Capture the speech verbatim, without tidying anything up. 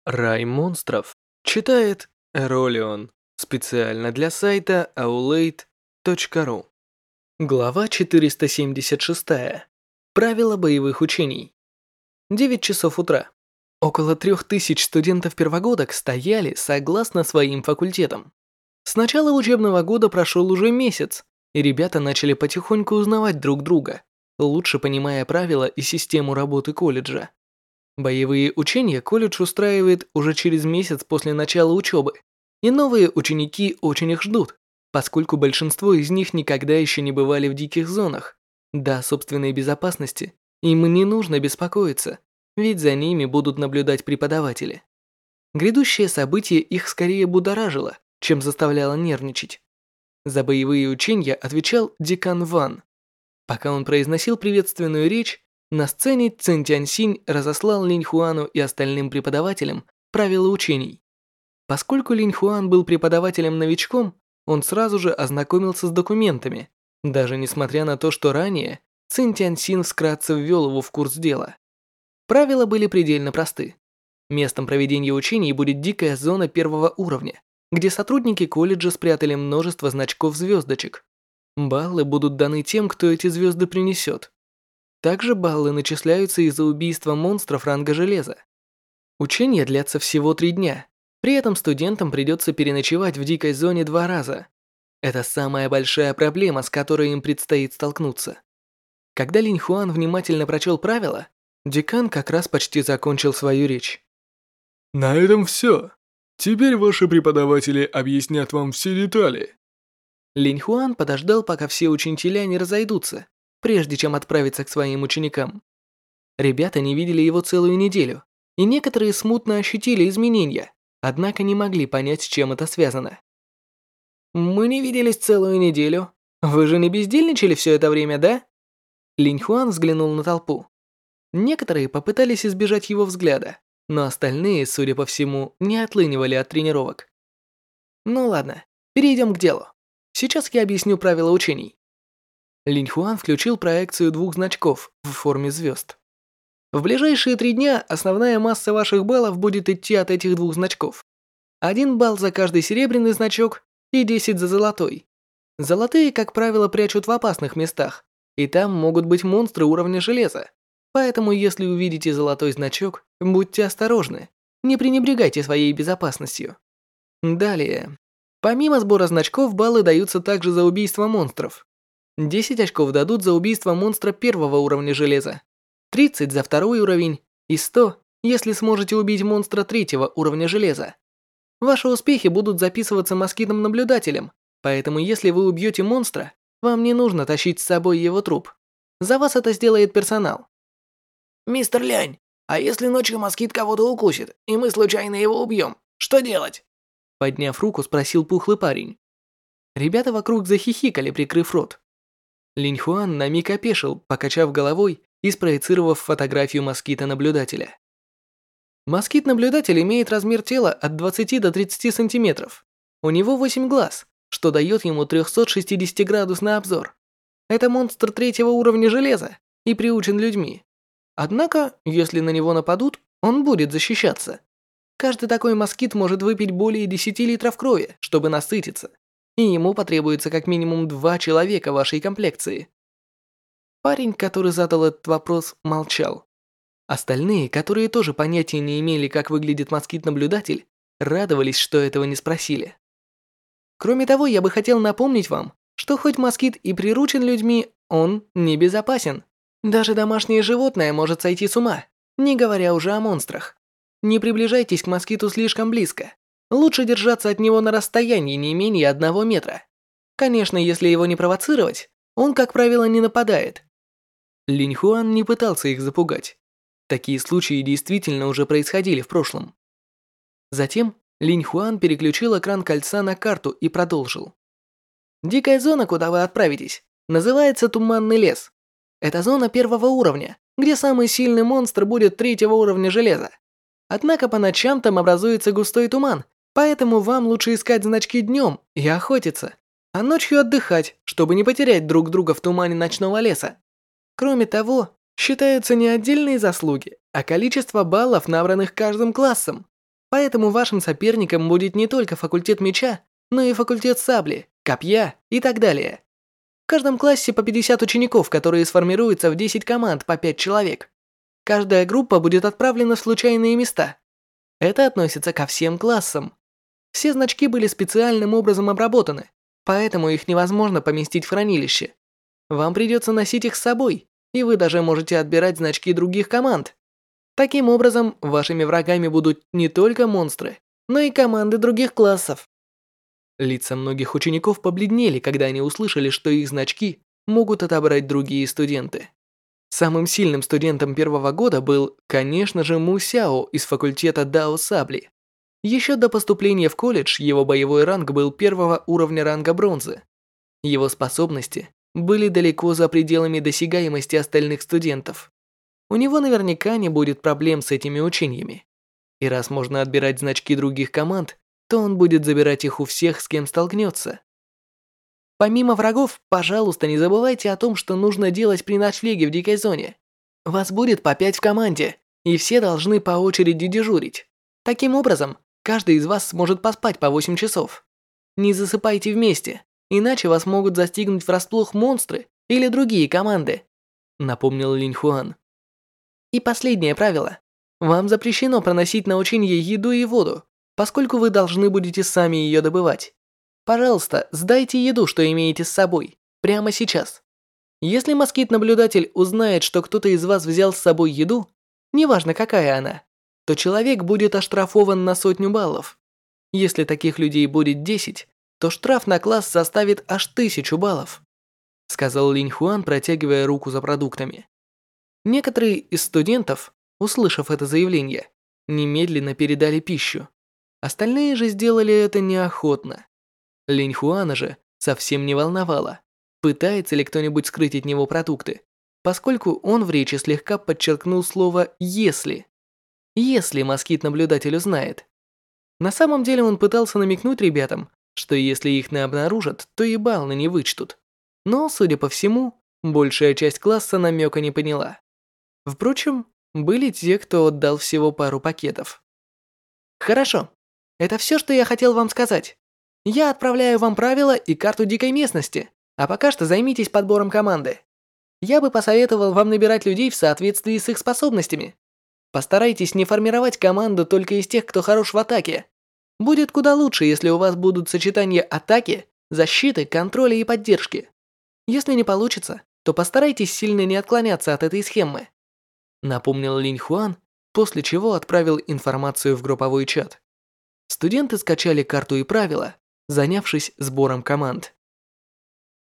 Рай монстров читает Эролион специально для сайта аулейт точка ру. Глава четыреста семьдесят шесть. Правила боевых учений. девять часов утра. Около трех тысяч студентов-первогодок стояли согласно своим факультетам. С начала учебного года прошел уже месяц, и ребята начали потихоньку узнавать друг друга, лучше понимая правила и систему работы колледжа. Боевые учения колледж устраивает уже через месяц после начала учебы, и новые ученики очень их ждут, поскольку большинство из них никогда еще не бывали в диких зонах. До собственной безопасности им не нужно беспокоиться, ведь за ними будут наблюдать преподаватели. Грядущее событие их скорее будоражило, чем заставляло нервничать. За боевые учения отвечал декан Ван. Пока он произносил приветственную речь, на сцене Цин Тяньсинь разослал Линь Хуану и остальным преподавателям правила учений. Поскольку Линь Хуан был преподавателем-новичком, он сразу же ознакомился с документами, даже несмотря на то, что ранее Цин Тяньсинь вкратце ввел его в курс дела. Правила были предельно просты. Местом проведения учений будет дикая зона первого уровня, где сотрудники колледжа спрятали множество значков-звездочек. Баллы будут даны тем, кто эти звезды принесет. Также баллы начисляются из-за убийства монстров ранга железа. Учения длятся всего три дня. При этом студентам придется переночевать в дикой зоне два раза. Это самая большая проблема, с которой им предстоит столкнуться. Когда Линь Хуан внимательно прочел правила, декан как раз почти закончил свою речь. На этом все. Теперь ваши преподаватели объяснят вам все детали. Линь Хуан подождал, пока все учителя не разойдутся, прежде чем отправиться к своим ученикам. Ребята не видели его целую неделю, и некоторые смутно ощутили изменения, однако не могли понять, с чем это связано. «Мы не виделись целую неделю. Вы же не бездельничали все это время, да?» Линь Хуан взглянул на толпу. Некоторые попытались избежать его взгляда, но остальные, судя по всему, не отлынивали от тренировок. «Ну ладно, перейдем к делу. Сейчас я объясню правила учений». Линь Хуан включил проекцию двух значков в форме звезд. В ближайшие три дня основная масса ваших баллов будет идти от этих двух значков. Один балл за каждый серебряный значок и десять за золотой. Золотые, как правило, прячут в опасных местах, и там могут быть монстры уровня железа. Поэтому, если увидите золотой значок, будьте осторожны, не пренебрегайте своей безопасностью. Далее. Помимо сбора значков, баллы даются также за убийство монстров. десять очков дадут за убийство монстра первого уровня железа, тридцать за второй уровень и сто, если сможете убить монстра третьего уровня железа. Ваши успехи будут записываться москитом-наблюдателем, поэтому если вы убьете монстра, вам не нужно тащить с собой его труп. За вас это сделает персонал. «Мистер Лянь, а если ночью москит кого-то укусит, и мы случайно его убьем, что делать?» Подняв руку, спросил пухлый парень. Ребята вокруг захихикали, прикрыв рот. Линь Хуан на миг опешил, покачав головой и спроецировав фотографию москита-наблюдателя. Москит-наблюдатель имеет размер тела от двадцати до тридцати сантиметров. У него восемь глаз, что дает ему трехсотшестидесятиградусный обзор. Это монстр третьего уровня железа и приучен людьми. Однако, если на него нападут, он будет защищаться. Каждый такой москит может выпить более десяти литров крови, чтобы насытиться, и ему потребуется как минимум два человека вашей комплекции. Парень, который задал этот вопрос, молчал. Остальные, которые тоже понятия не имели, как выглядит москит-наблюдатель, радовались, что этого не спросили. Кроме того, я бы хотел напомнить вам, что хоть москит и приручен людьми, он небезопасен. Даже домашнее животное может сойти с ума, не говоря уже о монстрах. Не приближайтесь к москиту слишком близко. Лучше держаться от него на расстоянии не менее одного метра. Конечно, если его не провоцировать, он, как правило, не нападает. Линь Хуан не пытался их запугать. Такие случаи действительно уже происходили в прошлом. Затем Линь Хуан переключил экран кольца на карту и продолжил. Дикая зона, куда вы отправитесь, называется Туманный лес. Это зона первого уровня, где самый сильный монстр будет третьего уровня железа. Однако по ночам там образуется густой туман, поэтому вам лучше искать значки днем и охотиться, а ночью отдыхать, чтобы не потерять друг друга в тумане ночного леса. Кроме того, считаются не отдельные заслуги, а количество баллов, набранных каждым классом. Поэтому вашим соперником будет не только факультет меча, но и факультет сабли, копья и так далее. В каждом классе по пятьдесят учеников, которые сформируются в десять команд по пять человек. Каждая группа будет отправлена в случайные места. Это относится ко всем классам. Все значки были специальным образом обработаны, поэтому их невозможно поместить в хранилище. Вам придется носить их с собой, и вы даже можете отбирать значки других команд. Таким образом, вашими врагами будут не только монстры, но и команды других классов. Лица многих учеников побледнели, когда они услышали, что их значки могут отобрать другие студенты. Самым сильным студентом первого года был, конечно же, Му Сяо из факультета Дао Сабли. Еще до поступления в колледж его боевой ранг был первого уровня ранга бронзы. Его способности были далеко за пределами досягаемости остальных студентов. У него наверняка не будет проблем с этими учениями. И раз можно отбирать значки других команд, то он будет забирать их у всех, с кем столкнется. Помимо врагов, пожалуйста, не забывайте о том, что нужно делать при ночлеге в дикой зоне. Вас будет по пять в команде, и все должны по очереди дежурить. Таким образом, каждый из вас сможет поспать по восемь часов. Не засыпайте вместе, иначе вас могут застигнуть врасплох монстры или другие команды, напомнил Линь Хуан. И последнее правило. Вам запрещено проносить на учение еду и воду, поскольку вы должны будете сами ее добывать. Пожалуйста, сдайте еду, что имеете с собой, прямо сейчас. Если москит-наблюдатель узнает, что кто-то из вас взял с собой еду, неважно какая она, то человек будет оштрафован на сотню баллов. Если таких людей будет десять, то штраф на класс составит аж тысячу баллов, сказал Линь Хуан, протягивая руку за продуктами. Некоторые из студентов, услышав это заявление, немедленно передали пищу. Остальные же сделали это неохотно. Линь Хуана же совсем не волновало, пытается ли кто-нибудь скрыть от него продукты, поскольку он в речи слегка подчеркнул слово «если». Если москит-наблюдатель узнает. На самом деле он пытался намекнуть ребятам, что если их не обнаружат, то и баллы не вычтут. Но, судя по всему, большая часть класса намека не поняла. Впрочем, были те, кто отдал всего пару пакетов. Хорошо, это все, что я хотел вам сказать. Я отправляю вам правила и карту дикой местности, а пока что займитесь подбором команды. Я бы посоветовал вам набирать людей в соответствии с их способностями. Постарайтесь не формировать команду только из тех, кто хорош в атаке. Будет куда лучше, если у вас будут сочетания атаки, защиты, контроля и поддержки. Если не получится, то постарайтесь сильно не отклоняться от этой схемы. Напомнил Линь Хуан, после чего отправил информацию в групповой чат. Студенты скачали карту и правила, занявшись сбором команд.